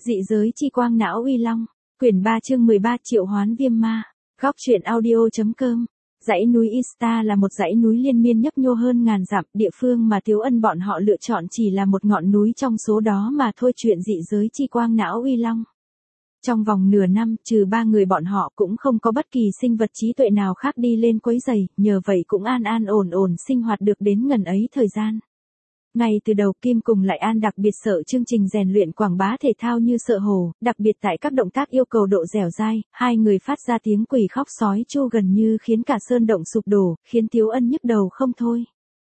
Dị giới chi quang não uy long, quyển 3 chương 13 triệu hoán viêm ma, góc truyện audio.com. Dãy núi Ista là một dãy núi liên miên nhấp nhô hơn ngàn dặm, địa phương mà Tiếu Ân bọn họ lựa chọn chỉ là một ngọn núi trong số đó mà thôi. Chuyện dị giới chi quang não uy long. Trong vòng nửa năm, trừ 3 người bọn họ cũng không có bất kỳ sinh vật trí tuệ nào khác đi lên quấy rầy, nhờ vậy cũng an ổn sinh hoạt được đến ngần ấy thời gian. Ngay từ đầu Kim cùng Lại An đặc biệt sợ chương trình rèn luyện quảng bá thể thao như sợ hổ, đặc biệt tại các động tác yêu cầu độ dẻo dai, hai người phát ra tiếng quỷ khóc sói chu gần như khiến cả sơn động sụp đổ, khiến Tiếu Ân nhức đầu không thôi.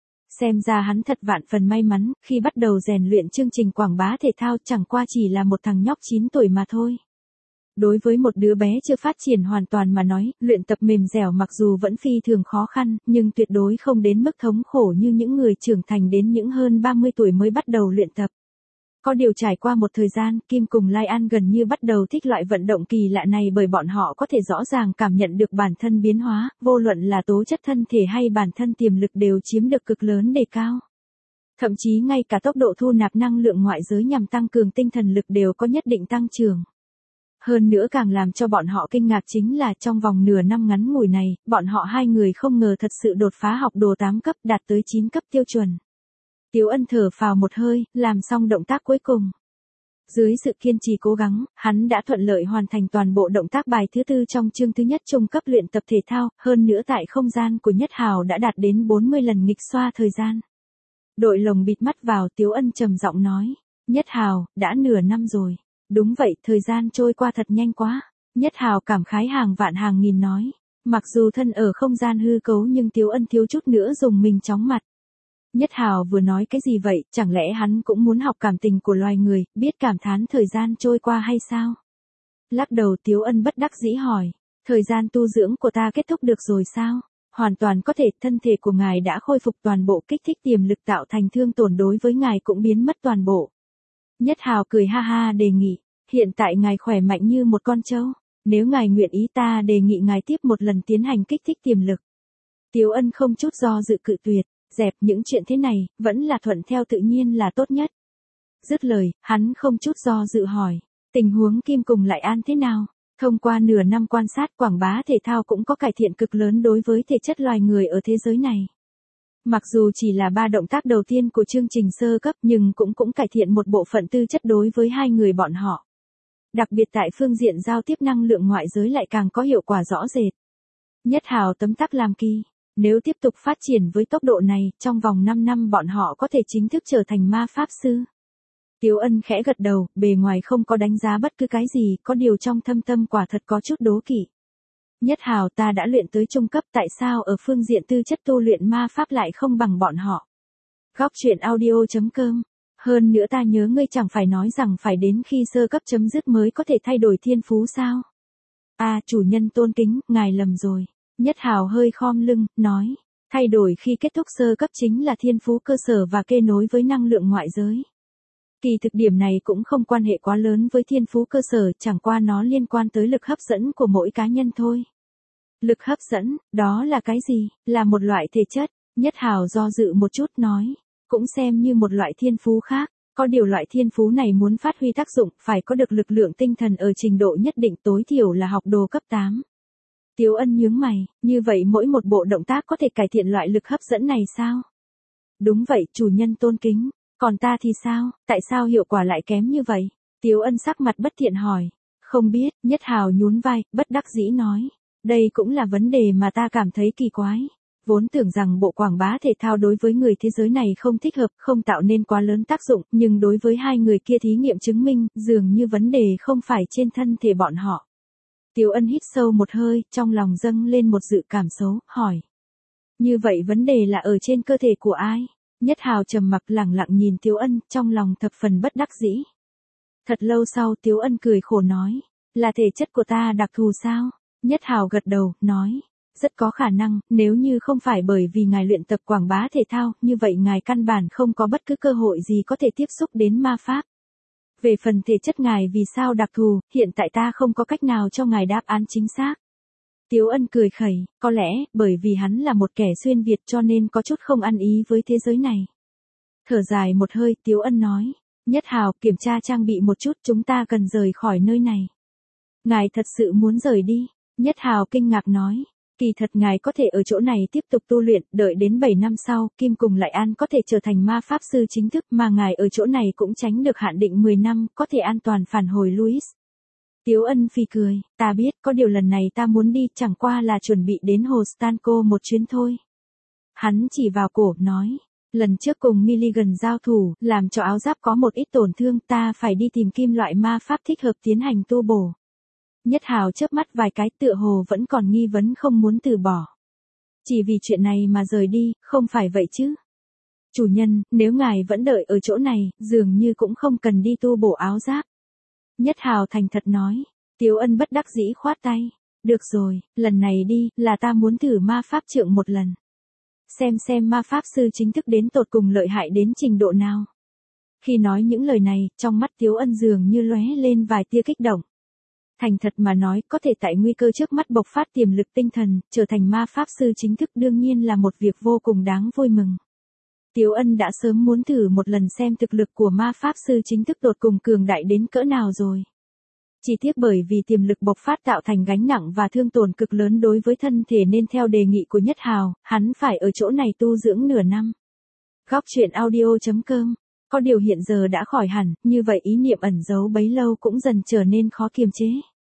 Xem ra hắn thật vạn phần may mắn, khi bắt đầu rèn luyện chương trình quảng bá thể thao chẳng qua chỉ là một thằng nhóc 9 tuổi mà thôi. Đối với một đứa bé chưa phát triển hoàn toàn mà nói, luyện tập mềm dẻo mặc dù vẫn phi thường khó khăn, nhưng tuyệt đối không đến mức thống khổ như những người trưởng thành đến những hơn 30 tuổi mới bắt đầu luyện tập. Có điều trải qua một thời gian, Kim cùng Lai An gần như bắt đầu thích loại vận động kỳ lạ này bởi bọn họ có thể rõ ràng cảm nhận được bản thân biến hóa, vô luận là tố chất thân thể hay bản thân tiềm lực đều chiếm được cực lớn đề cao. Thậm chí ngay cả tốc độ thu nạp năng lượng ngoại giới nhằm tăng cường tinh thần lực đều có nhất định tăng trưởng. Hơn nữa càng làm cho bọn họ kinh ngạc chính là trong vòng nửa năm ngắn ngủi này, bọn họ hai người không ngờ thật sự đột phá học đồ 8 cấp đạt tới 9 cấp tiêu chuẩn. Tiếu Ân thở phào một hơi, làm xong động tác cuối cùng. Dưới sự kiên trì cố gắng, hắn đã thuận lợi hoàn thành toàn bộ động tác bài thứ 4 trong chương thứ nhất trung cấp luyện tập thể thao, hơn nữa tại không gian của Nhất Hào đã đạt đến 40 lần nghịch xoa thời gian. Đội lồng bịt mắt vào, Tiếu Ân trầm giọng nói, Nhất Hào, đã nửa năm rồi. Đúng vậy, thời gian trôi qua thật nhanh quá. Nhất Hào cảm khái hàng vạn hàng nghìn nói. Mặc dù thân ở không gian hư cấu nhưng Tiếu Ân thiếu chút nữa dùng mình chóng mặt. Nhất Hào vừa nói cái gì vậy, chẳng lẽ hắn cũng muốn học cảm tình của loài người, biết cảm thán thời gian trôi qua hay sao? Lắc đầu Tiếu Ân bất đắc dĩ hỏi. Thời gian tu dưỡng của ta kết thúc được rồi sao? Hoàn toàn có thể, thân thể của ngài đã khôi phục toàn bộ, kích thích tiềm lực tạo thành thương tổn đối với ngài cũng biến mất toàn bộ. Nhất Hào cười ha ha đề nghị, hiện tại ngài khỏe mạnh như một con trâu, nếu ngài nguyện ý ta đề nghị ngài tiếp một lần tiến hành kích thích tiềm lực. Tiếu Ân không chút do dự cự tuyệt, dẹp những chuyện thế này, vẫn là thuận theo tự nhiên là tốt nhất. Dứt lời, hắn không chút do dự hỏi, tình huống Kim cùng Lại An thế nào? Thông qua nửa năm quan sát quảng bá thể thao cũng có cải thiện cực lớn đối với thể chất loài người ở thế giới này. Mặc dù chỉ là 3 động tác đầu tiên của chương trình sơ cấp nhưng cũng cải thiện một bộ phận tư chất đối với hai người bọn họ. Đặc biệt tại phương diện giao tiếp năng lượng ngoại giới lại càng có hiệu quả rõ rệt. Nhất Hào tấm tắc làm kỳ, nếu tiếp tục phát triển với tốc độ này, trong vòng 5 năm bọn họ có thể chính thức trở thành ma pháp sư. Tiếu Ân khẽ gật đầu, bề ngoài không có đánh giá bất cứ cái gì, có điều trong thâm tâm quả thật có chút đố kỵ. Nhất Hào, ta đã luyện tới trung cấp, tại sao ở phương diện tư chất tu luyện ma pháp lại không bằng bọn họ? Góc truyện audio.com. Hơn nữa ta nhớ ngươi chẳng phải nói rằng phải đến khi sơ cấp chấm dứt mới có thể thay đổi thiên phú sao? À, chủ nhân tôn kính, ngài lầm rồi. Nhất Hào hơi khom lưng, nói, thay đổi khi kết thúc sơ cấp chính là thiên phú cơ sở và kết nối với năng lượng ngoại giới. Kỳ thực điểm này cũng không quan hệ quá lớn với thiên phú cơ sở, chẳng qua nó liên quan tới lực hấp dẫn của mỗi cá nhân thôi. Lực hấp dẫn, đó là cái gì? Là một loại thể chất. Nhất Hào do dự một chút nói, cũng xem như một loại thiên phú khác. Có điều loại thiên phú này muốn phát huy tác dụng, phải có được lực lượng tinh thần ở trình độ nhất định, tối thiểu là học đồ cấp 8. Tiếu Ân nhướng mày, như vậy mỗi một bộ động tác có thể cải thiện loại lực hấp dẫn này sao? Đúng vậy, chủ nhân tôn kính. Còn ta thì sao, tại sao hiệu quả lại kém như vậy? Tiếu Ân sắc mặt bất thiện hỏi. Không biết, Nhất Hào nhún vai, bất đắc dĩ nói. Đây cũng là vấn đề mà ta cảm thấy kỳ quái. Vốn tưởng rằng bộ quảng bá thể thao đối với người thế giới này không thích hợp, không tạo nên quá lớn tác dụng, nhưng đối với hai người kia thí nghiệm chứng minh, dường như vấn đề không phải trên thân thể bọn họ. Tiếu Ân hít sâu một hơi, trong lòng dâng lên một dự cảm xấu, hỏi. Như vậy vấn đề là ở trên cơ thể của ai? Nhất Hào trầm mặc lẳng lặng nhìn Tiếu Ân, trong lòng thập phần bất đắc dĩ. Thật lâu sau Tiếu Ân cười khổ nói, là thể chất của ta đặc thù sao? Nhất Hào gật đầu, nói, rất có khả năng, nếu như không phải bởi vì ngài luyện tập quảng bá thể thao, như vậy ngài căn bản không có bất cứ cơ hội gì có thể tiếp xúc đến ma pháp. Về phần thể chất ngài vì sao đặc thù, hiện tại ta không có cách nào cho ngài đáp án chính xác. Tiếu Ân cười khẩy, có lẽ, bởi vì hắn là một kẻ xuyên Việt cho nên có chút không ăn ý với thế giới này. Thở dài một hơi, Tiếu Ân nói, Nhất Hào, kiểm tra trang bị một chút, chúng ta cần rời khỏi nơi này. Ngài thật sự muốn rời đi? Nhất Hào kinh ngạc nói. Kỳ thật ngài có thể ở chỗ này tiếp tục tu luyện, đợi đến 7 năm sau, Kim cùng Lại An có thể trở thành ma pháp sư chính thức, mà ngài ở chỗ này cũng tránh được hạn định 10 năm, có thể an toàn phản hồi Louis. Tiếu Ân phì cười, ta biết, có điều lần này ta muốn đi, chẳng qua là chuẩn bị đến hồ Stanco một chuyến thôi. Hắn chỉ vào cổ, nói, lần trước cùng Milligan giao thủ, làm cho áo giáp có một ít tổn thương, ta phải đi tìm kim loại ma pháp thích hợp tiến hành tu bổ. Nhất Hào chớp mắt vài cái, tựa hồ vẫn còn nghi vấn không muốn từ bỏ. Chỉ vì chuyện này mà rời đi, không phải vậy chứ. Chủ nhân, nếu ngài vẫn đợi ở chỗ này, dường như cũng không cần đi tu bổ áo giáp. Nhất Hào thành thật nói. Tiếu Ân bất đắc dĩ khoát tay. Được rồi, lần này đi, là ta muốn thử ma pháp trượng một lần. Xem ma pháp sư chính thức đến tột cùng lợi hại đến trình độ nào. Khi nói những lời này, trong mắt Tiếu Ân dường như lóe lên vài tia kích động. Thành thật mà nói, có thể tại nguy cơ trước mắt bộc phát tiềm lực tinh thần, trở thành ma pháp sư chính thức đương nhiên là một việc vô cùng đáng vui mừng. Tiếu Ân đã sớm muốn thử một lần xem thực lực của ma pháp sư chính thức tột cùng cường đại đến cỡ nào rồi. Chỉ tiếc bởi vì tiềm lực bộc phát tạo thành gánh nặng và thương tổn cực lớn đối với thân thể nên theo đề nghị của Nhất Hào, hắn phải ở chỗ này tu dưỡng nửa năm. Góc truyện audio.com. Có điều hiện giờ đã khỏi hẳn, như vậy ý niệm ẩn giấu bấy lâu cũng dần trở nên khó kiềm chế.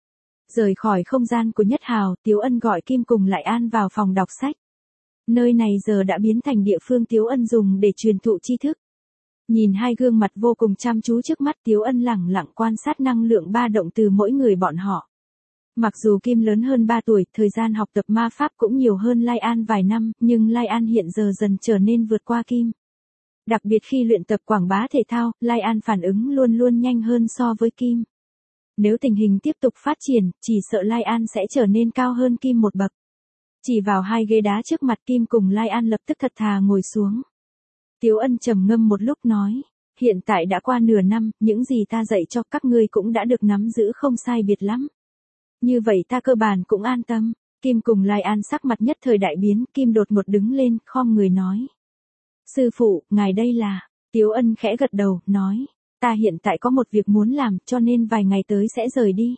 Rời khỏi không gian của Nhất Hào, Tiếu Ân gọi Kim cùng Lại An vào phòng đọc sách. Nơi này giờ đã biến thành địa phương Tiếu Ân dùng để truyền thụ tri thức. Nhìn hai gương mặt vô cùng chăm chú trước mắt, Tiếu Ân lẳng lặng quan sát năng lượng ba động từ mỗi người bọn họ. Mặc dù Kim lớn hơn 3 tuổi, thời gian học tập ma pháp cũng nhiều hơn Lai An vài năm, nhưng Lai An hiện giờ dần trở nên vượt qua Kim. Đặc biệt khi luyện tập quảng bá thể thao, Lai An phản ứng luôn luôn nhanh hơn so với Kim. Nếu tình hình tiếp tục phát triển, chỉ sợ Lai An sẽ trở nên cao hơn Kim một bậc. Chỉ vào hai ghế đá trước mặt Kim cùng Lai An lập tức thật thà ngồi xuống. Tiếu Ân trầm ngâm một lúc nói, hiện tại đã qua nửa năm, những gì ta dạy cho các ngươi cũng đã được nắm giữ không sai biệt lắm. Như vậy ta cơ bản cũng an tâm. Kim cùng Lai An sắc mặt nhất thời đại biến, Kim đột ngột đứng lên, khom người nói. Sư phụ, ngài đây là, Tiếu Ân khẽ gật đầu, nói, ta hiện tại có một việc muốn làm, cho nên vài ngày tới sẽ rời đi.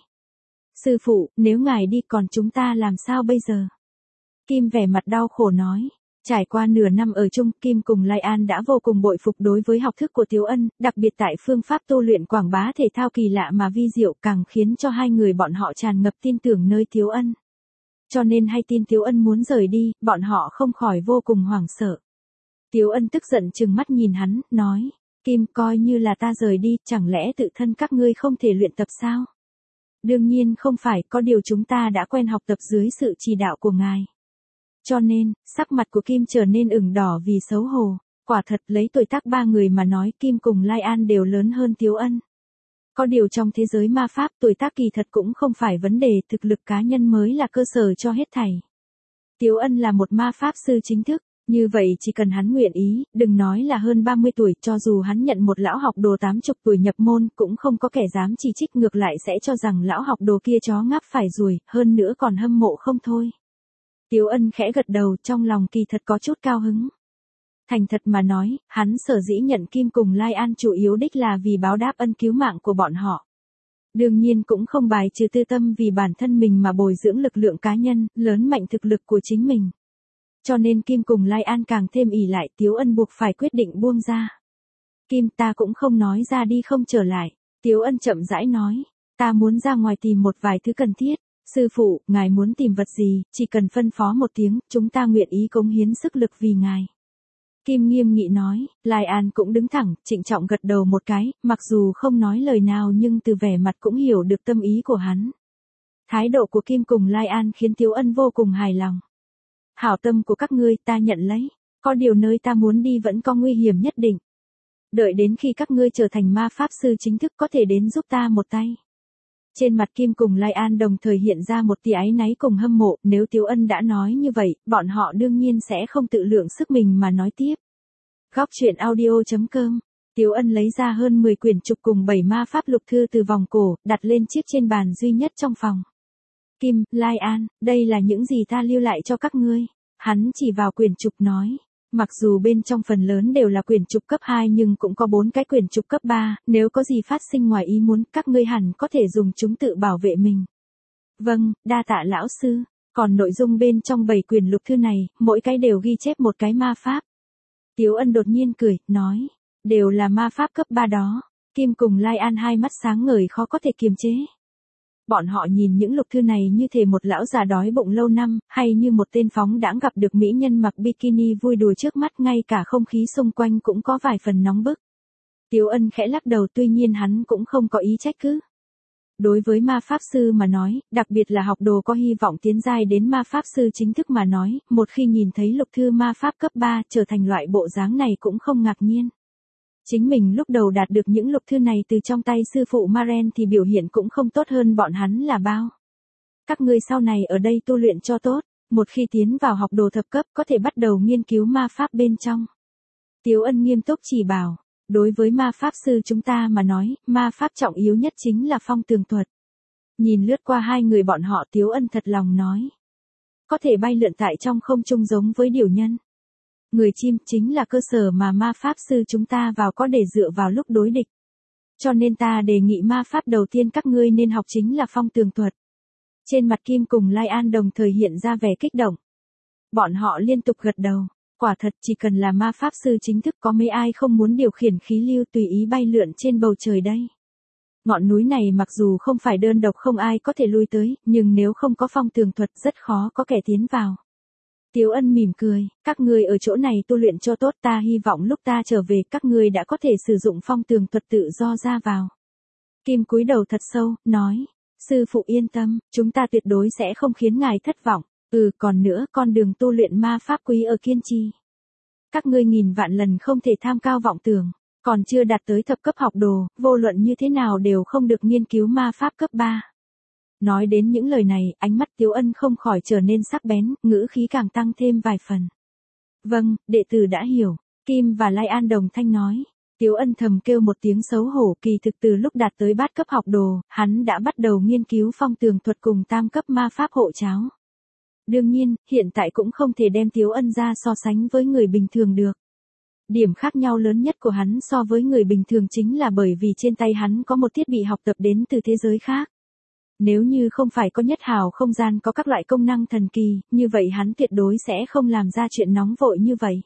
Sư phụ, nếu ngài đi còn chúng ta làm sao bây giờ? Kim vẻ mặt đau khổ nói. Trải qua nửa năm ở chung, Kim cùng Lai An đã vô cùng bội phục đối với học thức của Tiếu Ân, đặc biệt tại phương pháp tu luyện quảng bá thể thao kỳ lạ mà vi diệu càng khiến cho hai người bọn họ tràn ngập tin tưởng nơi Tiếu Ân. Cho nên hay tin Tiếu Ân muốn rời đi, bọn họ không khỏi vô cùng hoảng sợ. Tiếu Ân tức giận trừng mắt nhìn hắn, nói, Kim coi như là ta rời đi, chẳng lẽ tự thân các ngươi không thể luyện tập sao? Đương nhiên không phải, có điều chúng ta đã quen học tập dưới sự chỉ đạo của ngài. Cho nên, sắc mặt của Kim trở nên ửng đỏ vì xấu hổ. Quả thật lấy tuổi tác ba người mà nói, Kim cùng Lai An đều lớn hơn Tiếu Ân. Có điều trong thế giới ma pháp, tuổi tác kỳ thật cũng không phải vấn đề, thực lực cá nhân mới là cơ sở cho hết thảy. Tiếu Ân là một ma pháp sư chính thức, như vậy chỉ cần hắn nguyện ý, đừng nói là hơn 30 tuổi, cho dù hắn nhận một lão học đồ 80 tuổi nhập môn, cũng không có kẻ dám chỉ trích, ngược lại sẽ cho rằng lão học đồ kia chó ngáp phải ruồi, hơn nữa còn hâm mộ không thôi. Tiếu Ân khẽ gật đầu, trong lòng kỳ thật có chút cao hứng. Thành thật mà nói, hắn sở dĩ nhận Kim cùng Lai An chủ yếu đích là vì báo đáp ân cứu mạng của bọn họ. Đương nhiên cũng không bài trừ tư tâm vì bản thân mình mà bồi dưỡng lực lượng cá nhân, lớn mạnh thực lực của chính mình. Cho nên Kim cùng Lai An càng thêm ỷ lại, Tiếu Ân buộc phải quyết định buông ra. Kim, ta cũng không nói ra đi không trở lại. Tiếu Ân chậm rãi nói, ta muốn ra ngoài tìm một vài thứ cần thiết. Sư phụ, ngài muốn tìm vật gì, chỉ cần phân phó một tiếng, chúng ta nguyện ý cống hiến sức lực vì ngài. Kim nghiêm nghị nói, Lai An cũng đứng thẳng, trịnh trọng gật đầu một cái, mặc dù không nói lời nào nhưng từ vẻ mặt cũng hiểu được tâm ý của hắn. Thái độ của Kim cùng Lai An khiến Tiếu Ân vô cùng hài lòng. Hảo tâm của các ngươi ta nhận lấy, có điều nơi ta muốn đi vẫn có nguy hiểm nhất định. Đợi đến khi các ngươi trở thành ma pháp sư chính thức có thể đến giúp ta một tay. Trên mặt Kim cùng Lai An đồng thời hiện ra một tia áy náy cùng hâm mộ, nếu Tiếu Ân đã nói như vậy, bọn họ đương nhiên sẽ không tự lượng sức mình mà nói tiếp. Góc truyện audio.com. Tiếu Ân lấy ra hơn 10 quyển trục cùng 7 ma pháp lục thư từ vòng cổ, đặt lên chiếc trên bàn duy nhất trong phòng. Kim, Lai An, đây là những gì ta lưu lại cho các ngươi. Hắn chỉ vào quyển trục nói. Mặc dù bên trong phần lớn đều là quyển trục cấp 2 nhưng cũng có 4 cái quyển trục cấp 3, nếu có gì phát sinh ngoài ý muốn, các ngươi hẳn có thể dùng chúng tự bảo vệ mình. Vâng, đa tạ lão sư. Còn nội dung bên trong 7 quyển lục thư này, mỗi cái đều ghi chép một cái ma pháp. Tiếu Ân đột nhiên cười, nói, đều là ma pháp cấp 3 đó. Kim cùng Lai An hai mắt sáng ngời khó có thể kiềm chế. Bọn họ nhìn những lục thư này như thể một lão già đói bụng lâu năm, hay như một tên phóng đãng gặp được mỹ nhân mặc bikini vui đùa trước mắt, ngay cả không khí xung quanh cũng có vài phần nóng bức. Tiếu Ân khẽ lắc đầu, tuy nhiên hắn cũng không có ý trách cứ. Đối với ma pháp sư mà nói, đặc biệt là học đồ có hy vọng tiến giai đến ma pháp sư chính thức mà nói, một khi nhìn thấy lục thư ma pháp cấp 3 trở thành loại bộ dáng này cũng không ngạc nhiên. Chính mình lúc đầu đạt được những lục thư này từ trong tay sư phụ Maren thì biểu hiện cũng không tốt hơn bọn hắn là bao. Các ngươi sau này ở đây tu luyện cho tốt, một khi tiến vào học đồ thập cấp có thể bắt đầu nghiên cứu ma pháp bên trong. Tiếu Ân nghiêm túc chỉ bảo, đối với ma pháp sư chúng ta mà nói, ma pháp trọng yếu nhất chính là phong tường thuật. Nhìn lướt qua hai người bọn họ, Tiếu Ân thật lòng nói. Có thể bay lượn tại trong không trung giống với điểu nhân. Người chim chính là cơ sở mà ma pháp sư chúng ta vào có để dựa vào lúc đối địch. Cho nên ta đề nghị ma pháp đầu tiên các ngươi nên học chính là phong tường thuật. Trên mặt Kim cùng Lai An đồng thời hiện ra vẻ kích động. Bọn họ liên tục gật đầu. Quả thật chỉ cần là ma pháp sư chính thức có mấy ai không muốn điều khiển khí lưu tùy ý bay lượn trên bầu trời đây. Ngọn núi này mặc dù không phải đơn độc không ai có thể lui tới, nhưng nếu không có phong tường thuật rất khó có kẻ tiến vào. Tiếu Ân mỉm cười, các ngươi ở chỗ này tu luyện cho tốt, ta hy vọng lúc ta trở về các ngươi đã có thể sử dụng phong tường thuật tự do ra vào. Kim cúi đầu thật sâu, nói, sư phụ yên tâm, chúng ta tuyệt đối sẽ không khiến ngài thất vọng. Còn nữa, con đường tu luyện ma pháp quý ở kiên trì. Các ngươi nghìn vạn lần không thể tham cao vọng tưởng, còn chưa đạt tới thập cấp học đồ, vô luận như thế nào đều không được nghiên cứu ma pháp cấp 3. Nói đến những lời này, ánh mắt Tiếu Ân không khỏi trở nên sắc bén, ngữ khí càng tăng thêm vài phần. Vâng, đệ tử đã hiểu, Kim và Lai An đồng thanh nói. Tiếu Ân thầm kêu một tiếng xấu hổ, kỳ thực từ lúc đạt tới bát cấp học đồ, hắn đã bắt đầu nghiên cứu phong tường thuật cùng tam cấp ma pháp hộ cháo. Đương nhiên, hiện tại cũng không thể đem Tiếu Ân ra so sánh với người bình thường được. Điểm khác nhau lớn nhất của hắn so với người bình thường chính là bởi vì trên tay hắn có một thiết bị học tập đến từ thế giới khác. Nếu như không phải có nhất hào không gian có các loại công năng thần kỳ, như vậy hắn tuyệt đối sẽ không làm ra chuyện nóng vội như vậy.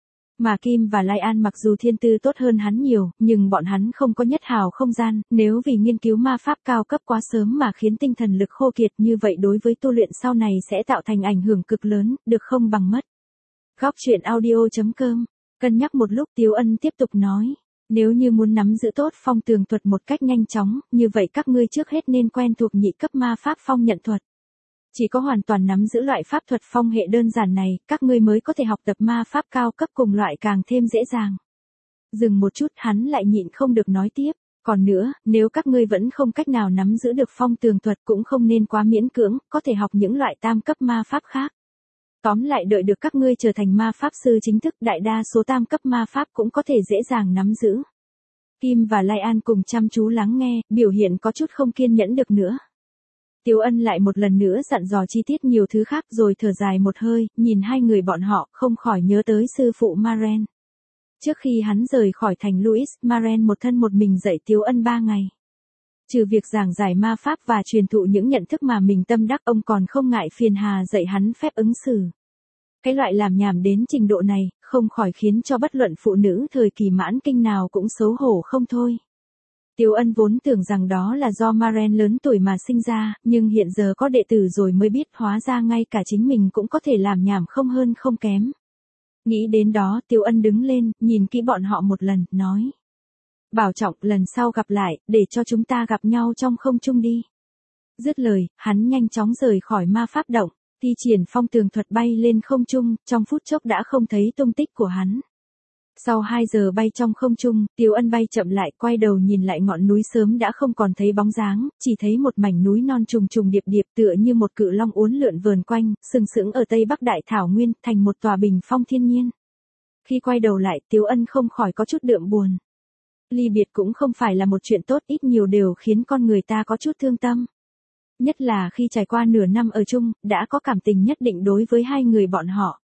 Mà Kim và Lai An mặc dù thiên tư tốt hơn hắn nhiều, nhưng bọn hắn không có nhất hào không gian, nếu vì nghiên cứu ma pháp cao cấp quá sớm mà khiến tinh thần lực khô kiệt như vậy đối với tu luyện sau này sẽ tạo thành ảnh hưởng cực lớn, được không bằng mất. Góc truyện audio.com, cân nhắc một lúc Tiếu Ân tiếp tục nói. Nếu như muốn nắm giữ tốt phong tường thuật một cách nhanh chóng, như vậy các ngươi trước hết nên quen thuộc nhị cấp ma pháp phong nhận thuật. Chỉ có hoàn toàn nắm giữ loại pháp thuật phong hệ đơn giản này, các ngươi mới có thể học tập ma pháp cao cấp cùng loại càng thêm dễ dàng. Dừng một chút hắn lại nhịn không được nói tiếp. Còn nữa, nếu các ngươi vẫn không cách nào nắm giữ được phong tường thuật cũng không nên quá miễn cưỡng, có thể học những loại tam cấp ma pháp khác. Tóm lại đợi được các ngươi trở thành ma pháp sư chính thức, đại đa số tam cấp ma pháp cũng có thể dễ dàng nắm giữ. Kim và Lai An cùng chăm chú lắng nghe, biểu hiện có chút không kiên nhẫn được nữa. Tiếu Ân lại một lần nữa dặn dò chi tiết nhiều thứ khác rồi thở dài một hơi, nhìn hai người bọn họ không khỏi nhớ tới sư phụ Maren. Trước khi hắn rời khỏi thành Louis, Maren một thân một mình dạy Tiếu Ân 3 ngày. Trừ việc giảng giải ma pháp và truyền thụ những nhận thức mà mình tâm đắc, ông còn không ngại phiền hà dạy hắn phép ứng xử. Cái loại làm nhảm đến trình độ này, không khỏi khiến cho bất luận phụ nữ thời kỳ mãn kinh nào cũng xấu hổ không thôi. Tiếu Ân vốn tưởng rằng đó là do Maren lớn tuổi mà sinh ra, nhưng hiện giờ có đệ tử rồi mới biết hóa ra ngay cả chính mình cũng có thể làm nhảm không hơn không kém. Nghĩ đến đó, Tiếu Ân đứng lên, nhìn kỹ bọn họ một lần, nói. Bảo trọng, lần sau gặp lại, để cho chúng ta gặp nhau trong không trung đi. Dứt lời, hắn nhanh chóng rời khỏi ma pháp động, thi triển phong tường thuật bay lên không trung, trong phút chốc đã không thấy tung tích của hắn. Sau 2 giờ bay trong không trung, Tiếu Ân bay chậm lại, quay đầu nhìn lại ngọn núi sớm đã không còn thấy bóng dáng, chỉ thấy một mảnh núi non trùng trùng điệp điệp tựa như một cự long uốn lượn vờn quanh, sừng sững ở Tây Bắc Đại Thảo Nguyên, thành một tòa bình phong thiên nhiên. Khi quay đầu lại, Tiếu Ân không khỏi có chút đượm buồn. Ly biệt cũng không phải là một chuyện tốt, ít nhiều đều khiến con người ta có chút thương tâm. Nhất là khi trải qua nửa năm ở chung, đã có cảm tình nhất định đối với hai người bọn họ.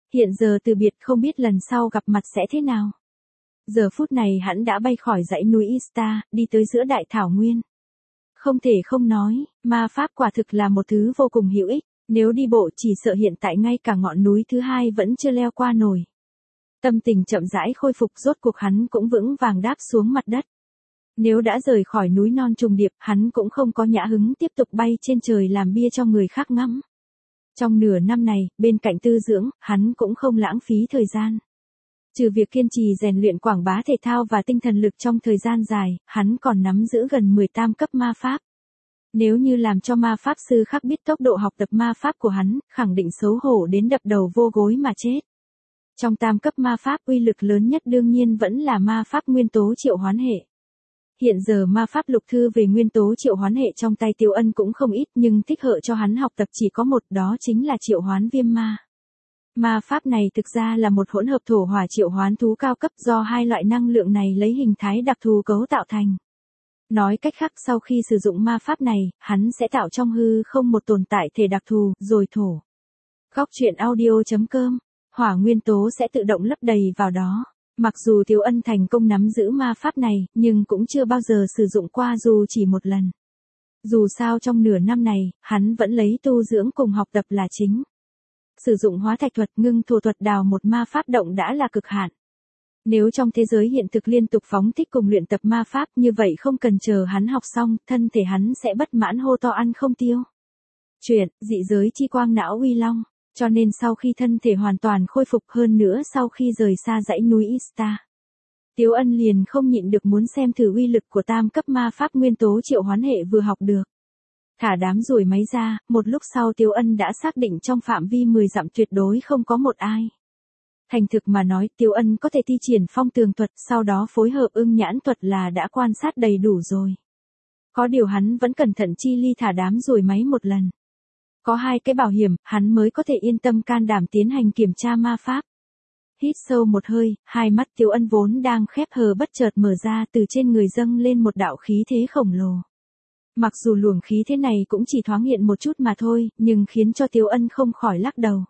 Hiện giờ từ biệt không biết lần sau gặp mặt sẽ thế nào. Giờ phút này hắn đã bay khỏi dãy núi Ista, đi tới giữa đại thảo nguyên. Không thể không nói, ma pháp quả thực là một thứ vô cùng hữu ích, nếu đi bộ chỉ sợ hiện tại ngay cả ngọn núi thứ hai vẫn chưa leo qua nổi. Tâm tình chậm rãi khôi phục, rốt cuộc hắn cũng vững vàng đáp xuống mặt đất. Nếu đã rời khỏi núi non trùng điệp, hắn cũng không có nhã hứng tiếp tục bay trên trời làm bia cho người khác ngắm. Trong nửa năm này, bên cạnh tư dưỡng, hắn cũng không lãng phí thời gian. Trừ việc kiên trì rèn luyện quảng bá thể thao và tinh thần lực trong thời gian dài, hắn còn nắm giữ gần 10 tam cấp ma pháp. Nếu như làm cho ma pháp sư khác biết tốc độ học tập ma pháp của hắn, khẳng định xấu hổ đến đập đầu vô gối mà chết. Trong tam cấp ma pháp uy lực lớn nhất đương nhiên vẫn là ma pháp nguyên tố triệu hoán hệ. Hiện giờ ma pháp lục thư về nguyên tố triệu hoán hệ trong tay Tiêu Ân cũng không ít, nhưng thích hợp cho hắn học tập chỉ có một, đó chính là triệu hoán viêm ma. Ma pháp này thực ra là một hỗn hợp thổ hỏa triệu hoán thú cao cấp do hai loại năng lượng này lấy hình thái đặc thù cấu tạo thành. Nói cách khác, sau khi sử dụng ma pháp này, hắn sẽ tạo trong hư không một tồn tại thể đặc thù, rồi thổ. Góc truyện audio.com, hỏa nguyên tố sẽ tự động lấp đầy vào đó. Mặc dù Tiêu Ân thành công nắm giữ ma pháp này, nhưng cũng chưa bao giờ sử dụng qua dù chỉ một lần. Dù sao trong nửa năm này, hắn vẫn lấy tu dưỡng cùng học tập là chính. Sử dụng hóa thạch thuật, ngưng thổ thuật, đào một ma pháp động đã là cực hạn. Nếu trong thế giới hiện thực liên tục phóng thích cùng luyện tập ma pháp như vậy, không cần chờ hắn học xong, thân thể hắn sẽ bất mãn hô to ăn không tiêu. Chuyện, dị giới chi quang não uy long. Cho nên sau khi thân thể hoàn toàn khôi phục, hơn nữa sau khi rời xa dãy núi Ista, Tiêu Ân liền không nhịn được muốn xem thử uy lực của tam cấp ma pháp nguyên tố triệu hoán hệ vừa học được. Thả đám ruồi máy ra, một lúc sau Tiêu Ân đã xác định trong phạm vi 10 dặm tuyệt đối không có một ai. Thành thực mà nói, Tiêu Ân có thể thi triển phong tường thuật, sau đó phối hợp ưng nhãn thuật là đã quan sát đầy đủ rồi. Có điều hắn vẫn cẩn thận chi ly thả đám ruồi máy một lần. Có hai cái bảo hiểm, hắn mới có thể yên tâm can đảm tiến hành kiểm tra ma pháp. Hít sâu một hơi, hai mắt Tiêu Ân vốn đang khép hờ bất chợt mở ra, từ trên người dâng lên một đạo khí thế khổng lồ. Mặc dù luồng khí thế này cũng chỉ thoáng hiện một chút mà thôi, nhưng khiến cho Tiêu Ân không khỏi lắc đầu.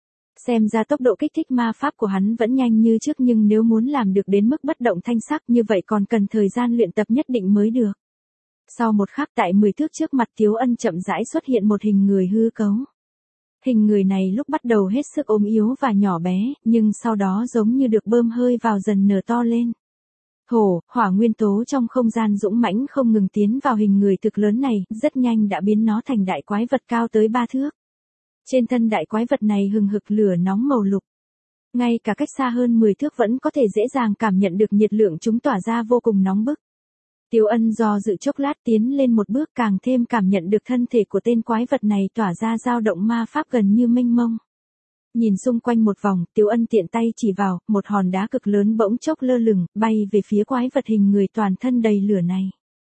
Xem ra tốc độ kích thích ma pháp của hắn vẫn nhanh như trước, nhưng nếu muốn làm được đến mức bất động thanh sắc như vậy còn cần thời gian luyện tập nhất định mới được. Sau một khắc, tại 10 thước trước mặt Tiêu Ân chậm rãi xuất hiện một hình người hư cấu. Hình người này lúc bắt đầu hết sức ốm yếu và nhỏ bé, nhưng sau đó giống như được bơm hơi vào dần nở to lên. Thổ, hỏa nguyên tố trong không gian dũng mãnh không ngừng tiến vào hình người thực lớn này, rất nhanh đã biến nó thành đại quái vật cao tới 3 thước. Trên thân đại quái vật này hừng hực lửa nóng màu lục. Ngay cả cách xa hơn 10 thước vẫn có thể dễ dàng cảm nhận được nhiệt lượng chúng tỏa ra vô cùng nóng bức. Tiêu Ân do dự chốc lát tiến lên một bước, càng thêm cảm nhận được thân thể của tên quái vật này tỏa ra dao động ma pháp gần như mênh mông. Nhìn xung quanh một vòng, Tiêu Ân tiện tay chỉ vào, một hòn đá cực lớn bỗng chốc lơ lửng, bay về phía quái vật hình người toàn thân đầy lửa này.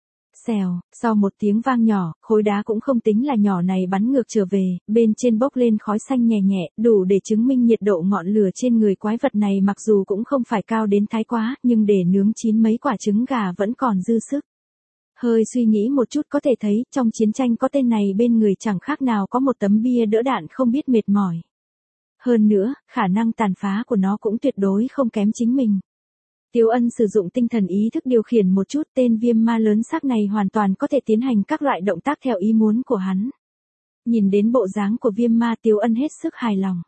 Xèo, sau một tiếng vang nhỏ, khối đá cũng không tính là nhỏ này bắn ngược trở về, bên trên bốc lên khói xanh nhẹ nhẹ, đủ để chứng minh nhiệt độ ngọn lửa trên người quái vật này mặc dù cũng không phải cao đến thái quá, nhưng để nướng chín mấy quả trứng gà vẫn còn dư sức. Hơi suy nghĩ một chút có thể thấy, trong chiến tranh có tên này bên người chẳng khác nào có một tấm bia đỡ đạn không biết mệt mỏi. Hơn nữa, khả năng tàn phá của nó cũng tuyệt đối không kém chính mình. Tiêu Ân sử dụng tinh thần ý thức điều khiển một chút, tên viêm ma lớn xác này hoàn toàn có thể tiến hành các loại động tác theo ý muốn của hắn. Nhìn đến bộ dáng của viêm ma, Tiêu Ân hết sức hài lòng.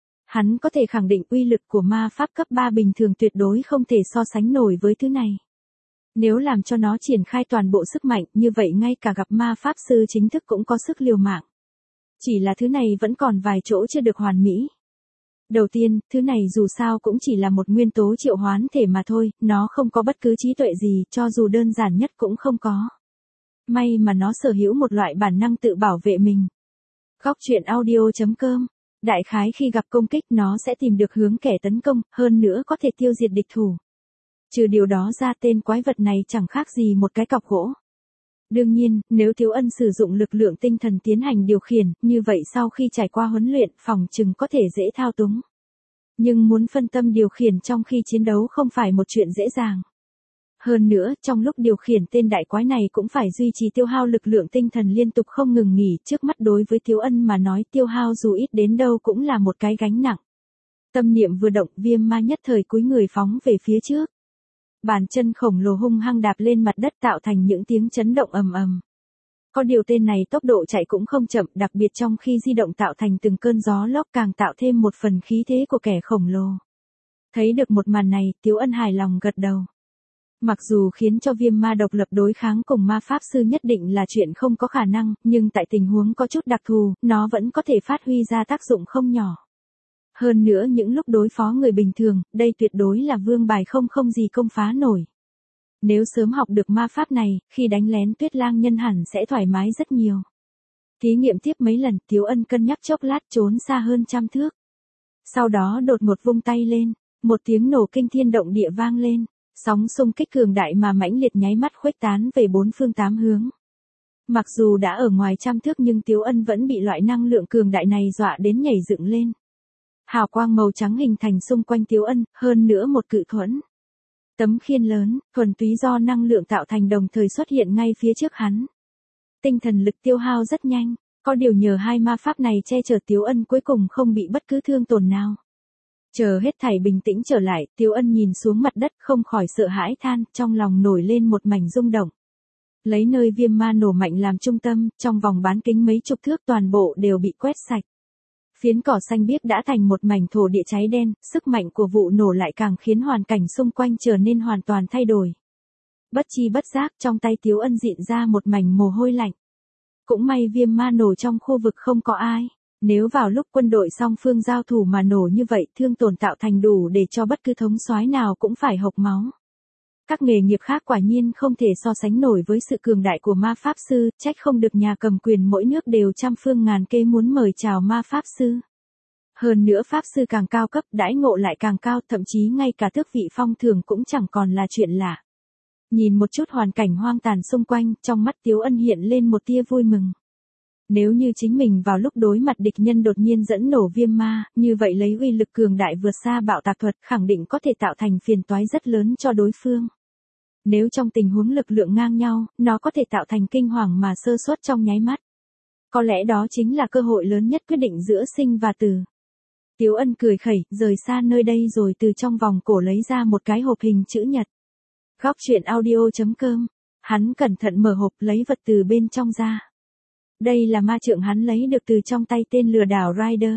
Hắn có thể khẳng định uy lực của ma pháp cấp 3 bình thường tuyệt đối không thể so sánh nổi với thứ này. Nếu làm cho nó triển khai toàn bộ sức mạnh, như vậy ngay cả gặp ma pháp sư chính thức cũng có sức liều mạng. Chỉ là thứ này vẫn còn vài chỗ chưa được hoàn mỹ. Đầu tiên, thứ này dù sao cũng chỉ là một nguyên tố triệu hoán thể mà thôi, nó không có bất cứ trí tuệ gì, cho dù đơn giản nhất cũng không có. May mà nó sở hữu một loại bản năng tự bảo vệ mình. Góc truyện audio.com, đại khái khi gặp công kích nó sẽ tìm được hướng kẻ tấn công, hơn nữa có thể tiêu diệt địch thủ. Trừ điều đó ra, tên quái vật này chẳng khác gì một cái cọc gỗ. Đương nhiên, nếu Tiêu Ân sử dụng lực lượng tinh thần tiến hành điều khiển, như vậy sau khi trải qua huấn luyện, phòng chừng có thể dễ thao túng. Nhưng muốn phân tâm điều khiển trong khi chiến đấu không phải một chuyện dễ dàng. Hơn nữa, trong lúc điều khiển tên đại quái này cũng phải duy trì tiêu hao lực lượng tinh thần liên tục không ngừng nghỉ, trước mắt đối với Tiêu Ân mà nói tiêu hao dù ít đến đâu cũng là một cái gánh nặng. Tâm niệm vừa động, viêm ma nhất thời cúi người phóng về phía trước. Bàn chân khổng lồ hung hăng đạp lên mặt đất tạo thành những tiếng chấn động ầm ầm. Có điều tên này tốc độ chạy cũng không chậm, đặc biệt trong khi di động tạo thành từng cơn gió lốc càng tạo thêm một phần khí thế của kẻ khổng lồ. Thấy được một màn này, Tiếu Ân hài lòng gật đầu. Mặc dù khiến cho viêm ma độc lập đối kháng cùng ma pháp sư nhất định là chuyện không có khả năng, nhưng tại tình huống có chút đặc thù, nó vẫn có thể phát huy ra tác dụng không nhỏ. Hơn nữa những lúc đối phó người bình thường, đây tuyệt đối là vương bài không gì công phá nổi. Nếu sớm học được ma pháp này, khi đánh lén Tuyết Lang Nhân hẳn sẽ thoải mái rất nhiều. Thí nghiệm tiếp mấy lần, Tiếu Ân cân nhắc chốc lát trốn xa hơn 100 thước. Sau đó đột ngột vung tay lên, một tiếng nổ kinh thiên động địa vang lên, sóng xung kích cường đại mà mãnh liệt nháy mắt khuếch tán về bốn phương tám hướng. Mặc dù đã ở ngoài 100 thước nhưng Tiếu Ân vẫn bị loại năng lượng cường đại này dọa đến nhảy dựng lên. Hào quang màu trắng hình thành xung quanh Tiếu Ân, hơn nữa một cự thuẫn. Tấm khiên lớn, thuần túy do năng lượng tạo thành đồng thời xuất hiện ngay phía trước hắn. Tinh thần lực tiêu hao rất nhanh, có điều nhờ hai ma pháp này che chở Tiếu Ân cuối cùng không bị bất cứ thương tổn nào. Chờ hết thảy bình tĩnh trở lại, Tiếu Ân nhìn xuống mặt đất không khỏi sợ hãi than, trong lòng nổi lên một mảnh rung động. Lấy nơi viêm ma nổ mạnh làm trung tâm, trong vòng bán kính mấy chục thước toàn bộ đều bị quét sạch. Phiến cỏ xanh biếc đã thành một mảnh thổ địa cháy đen, sức mạnh của vụ nổ lại càng khiến hoàn cảnh xung quanh trở nên hoàn toàn thay đổi. Bất chi bất giác trong tay Tiếu Ân dịn ra một mảnh mồ hôi lạnh. Cũng may viêm ma nổ trong khu vực không có ai. Nếu vào lúc quân đội song phương giao thủ mà nổ như vậy, thương tổn tạo thành đủ để cho bất cứ thống soái nào cũng phải hộc máu. Các nghề nghiệp khác quả nhiên không thể so sánh nổi với sự cường đại của ma pháp sư, trách không được nhà cầm quyền mỗi nước đều trăm phương ngàn kế muốn mời chào ma pháp sư. Hơn nữa pháp sư càng cao cấp, đãi ngộ lại càng cao, thậm chí ngay cả tước vị phong thưởng cũng chẳng còn là chuyện lạ. Nhìn một chút hoàn cảnh hoang tàn xung quanh, trong mắt Tiếu Ân hiện lên một tia vui mừng. Nếu như chính mình vào lúc đối mặt địch nhân đột nhiên dẫn nổ viêm ma, như vậy lấy uy lực cường đại vượt xa bạo tạc thuật, khẳng định có thể tạo thành phiền toái rất lớn cho đối phương. Nếu trong tình huống lực lượng ngang nhau, nó có thể tạo thành kinh hoàng mà sơ suất trong nháy mắt. Có lẽ đó chính là cơ hội lớn nhất quyết định giữa sinh và tử. Tiếu Ân cười khẩy, rời xa nơi đây rồi từ trong vòng cổ lấy ra một cái hộp hình chữ nhật. Góc truyện audio.com. Hắn cẩn thận mở hộp lấy vật từ bên trong ra. Đây là ma trượng hắn lấy được từ trong tay tên lừa đảo Ryder.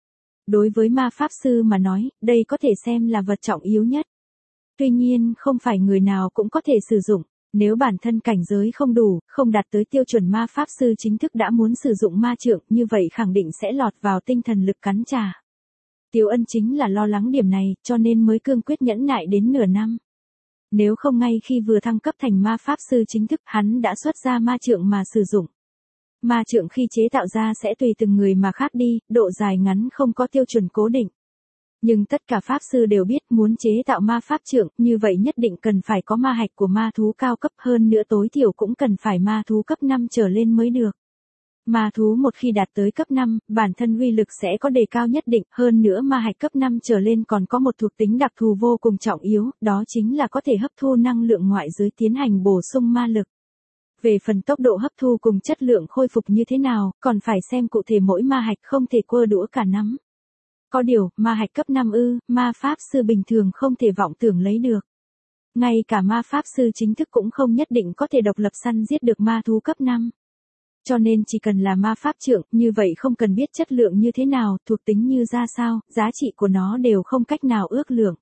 Đối với ma pháp sư mà nói, đây có thể xem là vật trọng yếu nhất. Tuy nhiên, không phải người nào cũng có thể sử dụng. Nếu bản thân cảnh giới không đủ, không đạt tới tiêu chuẩn ma pháp sư chính thức đã muốn sử dụng ma trượng, như vậy khẳng định sẽ lọt vào tinh thần lực cắn trả. Tiếu Ân chính là lo lắng điểm này, cho nên mới cương quyết nhẫn nại đến nửa năm. Nếu không ngay khi vừa thăng cấp thành ma pháp sư chính thức, hắn đã xuất ra ma trượng mà sử dụng. Ma trượng khi chế tạo ra sẽ tùy từng người mà khác đi, độ dài ngắn không có tiêu chuẩn cố định. Nhưng tất cả pháp sư đều biết muốn chế tạo ma pháp trượng, như vậy nhất định cần phải có ma hạch của ma thú cao cấp, hơn nữa tối thiểu cũng cần phải ma thú cấp 5 trở lên mới được. Ma thú một khi đạt tới cấp 5, bản thân uy lực sẽ có đề cao nhất định, hơn nữa ma hạch cấp 5 trở lên còn có một thuộc tính đặc thù vô cùng trọng yếu, đó chính là có thể hấp thu năng lượng ngoại giới tiến hành bổ sung ma lực. Về phần tốc độ hấp thu cùng chất lượng khôi phục như thế nào, còn phải xem cụ thể mỗi ma hạch, không thể quơ đũa cả nắm. Có điều, ma hạch cấp 5 ma pháp sư bình thường không thể vọng tưởng lấy được. Ngay cả ma pháp sư chính thức cũng không nhất định có thể độc lập săn giết được ma thú cấp 5. Cho nên chỉ cần là ma pháp trượng, như vậy không cần biết chất lượng như thế nào, thuộc tính như ra sao, giá trị của nó đều không cách nào ước lượng.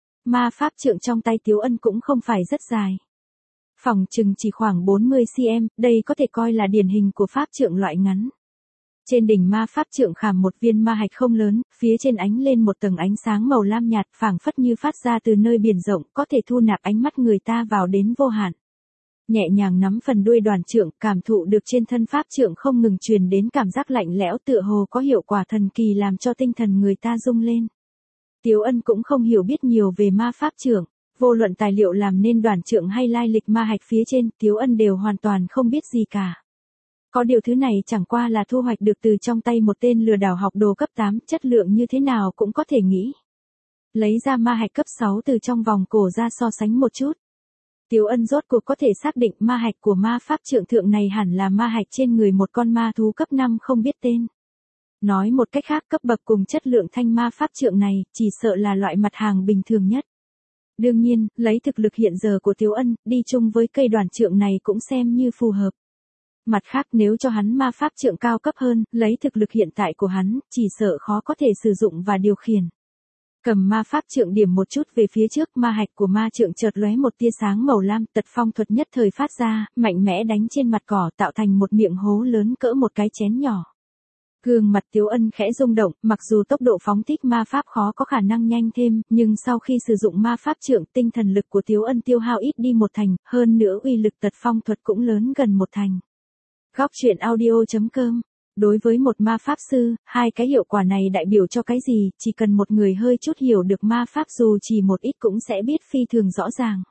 Ma pháp trượng trong tay Tiếu Ân cũng không phải rất dài. Phòng chừng chỉ khoảng 40 cm, đây có thể coi là điển hình của pháp trượng loại ngắn. Trên đỉnh ma pháp trượng khảm một viên ma hạch không lớn, phía trên ánh lên một tầng ánh sáng màu lam nhạt, phảng phất như phát ra từ nơi biển rộng, có thể thu nạp ánh mắt người ta vào đến vô hạn. Nhẹ nhàng nắm phần đuôi đoàn trượng, cảm thụ được trên thân pháp trượng không ngừng truyền đến cảm giác lạnh lẽo tựa hồ có hiệu quả thần kỳ làm cho tinh thần người ta rung lên. Tiếu Ân cũng không hiểu biết nhiều về ma pháp trượng, vô luận tài liệu làm nên đoàn trượng hay lai lịch ma hạch phía trên, Tiếu Ân đều hoàn toàn không biết gì cả. Có điều thứ này chẳng qua là thu hoạch được từ trong tay một tên lừa đảo học đồ cấp 8, chất lượng như thế nào cũng có thể nghĩ. Lấy ra ma hạch cấp 6 từ trong vòng cổ ra so sánh một chút. Tiếu Ân rốt cuộc có thể xác định ma hạch của ma pháp trượng thượng này hẳn là ma hạch trên người một con ma thú cấp 5 không biết tên. Nói một cách khác, cấp bậc cùng chất lượng thanh ma pháp trượng này, chỉ sợ là loại mặt hàng bình thường nhất. Đương nhiên, lấy thực lực hiện giờ của Tiếu Ân, đi chung với cây đoàn trượng này cũng xem như phù hợp. Mặt khác, nếu cho hắn ma pháp trượng cao cấp hơn, lấy thực lực hiện tại của hắn, chỉ sợ khó có thể sử dụng và điều khiển. Cầm ma pháp trượng điểm một chút về phía trước, ma hạch của ma trượng chợt lóe một tia sáng màu lam, tật phong thuật nhất thời phát ra, mạnh mẽ đánh trên mặt cỏ, tạo thành một miệng hố lớn cỡ một cái chén nhỏ. Gương mặt Tiếu Ân khẽ rung động, mặc dù tốc độ phóng thích ma pháp khó có khả năng nhanh thêm, nhưng sau khi sử dụng ma pháp trượng, tinh thần lực của Tiếu Ân tiêu hao ít đi một thành, hơn nữa uy lực tật phong thuật cũng lớn gần một thành. Góc truyện audio.com. Đối với một ma pháp sư, hai cái hiệu quả này đại biểu cho cái gì, chỉ cần một người hơi chút hiểu được ma pháp dù chỉ một ít cũng sẽ biết phi thường rõ ràng.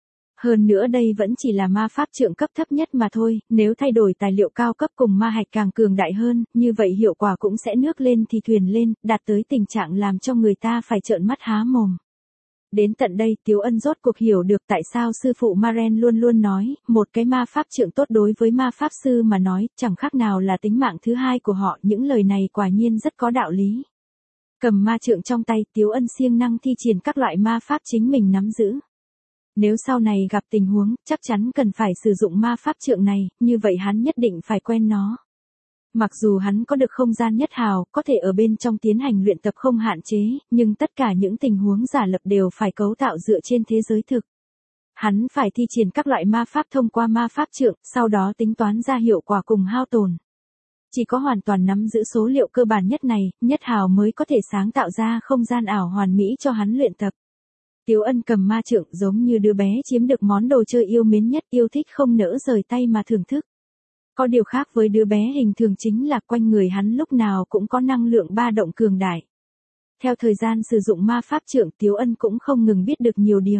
Hơn nữa đây vẫn chỉ là ma pháp trượng cấp thấp nhất mà thôi, nếu thay đổi tài liệu cao cấp cùng ma hạch càng cường đại hơn, như vậy hiệu quả cũng sẽ nước lên thì thuyền lên, đạt tới tình trạng làm cho người ta phải trợn mắt há mồm. Đến tận đây, Tiếu Ân rốt cuộc hiểu được tại sao sư phụ Maren luôn luôn nói, một cái ma pháp trượng tốt đối với ma pháp sư mà nói, chẳng khác nào là tính mạng thứ hai của họ, những lời này quả nhiên rất có đạo lý. Cầm ma trượng trong tay, Tiếu Ân siêng năng thi triển các loại ma pháp chính mình nắm giữ. Nếu sau này gặp tình huống, chắc chắn cần phải sử dụng ma pháp trượng này, như vậy hắn nhất định phải quen nó. Mặc dù hắn có được không gian nhất hào, có thể ở bên trong tiến hành luyện tập không hạn chế, nhưng tất cả những tình huống giả lập đều phải cấu tạo dựa trên thế giới thực. Hắn phải thi triển các loại ma pháp thông qua ma pháp trượng, sau đó tính toán ra hiệu quả cùng hao tồn. Chỉ có hoàn toàn nắm giữ số liệu cơ bản nhất này, nhất hào mới có thể sáng tạo ra không gian ảo hoàn mỹ cho hắn luyện tập. Tiếu Ân cầm ma trượng giống như đứa bé chiếm được món đồ chơi yêu mến nhất, yêu thích không nỡ rời tay mà thưởng thức. Có điều khác với đứa bé hình thường chính là quanh người hắn lúc nào cũng có năng lượng ba động cường đại. Theo thời gian sử dụng ma pháp trượng, Tiếu Ân cũng không ngừng biết được nhiều điều.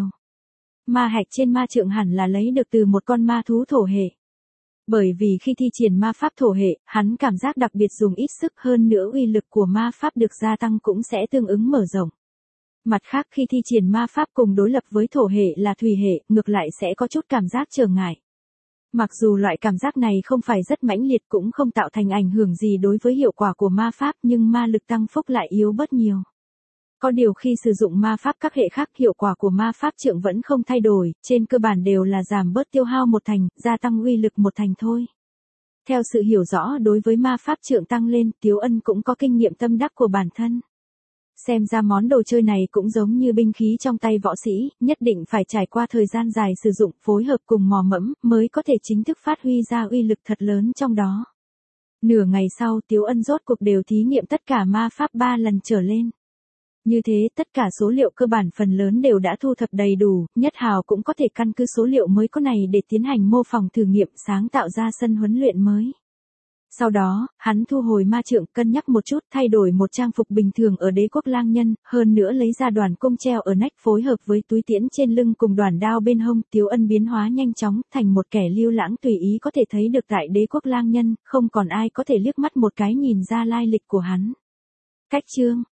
Ma hạch trên ma trượng hẳn là lấy được từ một con ma thú thổ hệ. Bởi vì khi thi triển ma pháp thổ hệ, hắn cảm giác đặc biệt dùng ít sức, hơn nữa uy lực của ma pháp được gia tăng cũng sẽ tương ứng mở rộng. Mặt khác, khi thi triển ma pháp cùng đối lập với thổ hệ là thủy hệ, ngược lại sẽ có chút cảm giác trở ngại. Mặc dù loại cảm giác này không phải rất mãnh liệt cũng không tạo thành ảnh hưởng gì đối với hiệu quả của ma pháp, nhưng ma lực tăng phúc lại yếu bớt nhiều. Có điều khi sử dụng ma pháp các hệ khác, hiệu quả của ma pháp trượng vẫn không thay đổi, trên cơ bản đều là giảm bớt tiêu hao một thành, gia tăng uy lực một thành thôi. Theo sự hiểu rõ đối với ma pháp trượng tăng lên, Tiếu Ân cũng có kinh nghiệm tâm đắc của bản thân. Xem ra món đồ chơi này cũng giống như binh khí trong tay võ sĩ, nhất định phải trải qua thời gian dài sử dụng, phối hợp cùng mò mẫm, mới có thể chính thức phát huy ra uy lực thật lớn trong đó. Nửa ngày sau, Tiếu Ân rốt cuộc đều thí nghiệm tất cả ma pháp 3 lần trở lên. Như thế, tất cả số liệu cơ bản phần lớn đều đã thu thập đầy đủ, nhất hào cũng có thể căn cứ số liệu mới có này để tiến hành mô phỏng thử nghiệm, sáng tạo ra sân huấn luyện mới. Sau đó, hắn thu hồi ma trượng, cân nhắc một chút, thay đổi một trang phục bình thường ở Đế quốc lang nhân, hơn nữa lấy ra đoàn cung treo ở nách phối hợp với túi tiễn trên lưng cùng đoàn đao bên hông. Tiếu Ân biến hóa nhanh chóng, thành một kẻ lưu lãng tùy ý có thể thấy được tại Đế quốc lang nhân, không còn ai có thể liếc mắt một cái nhìn ra lai lịch của hắn. Cách chương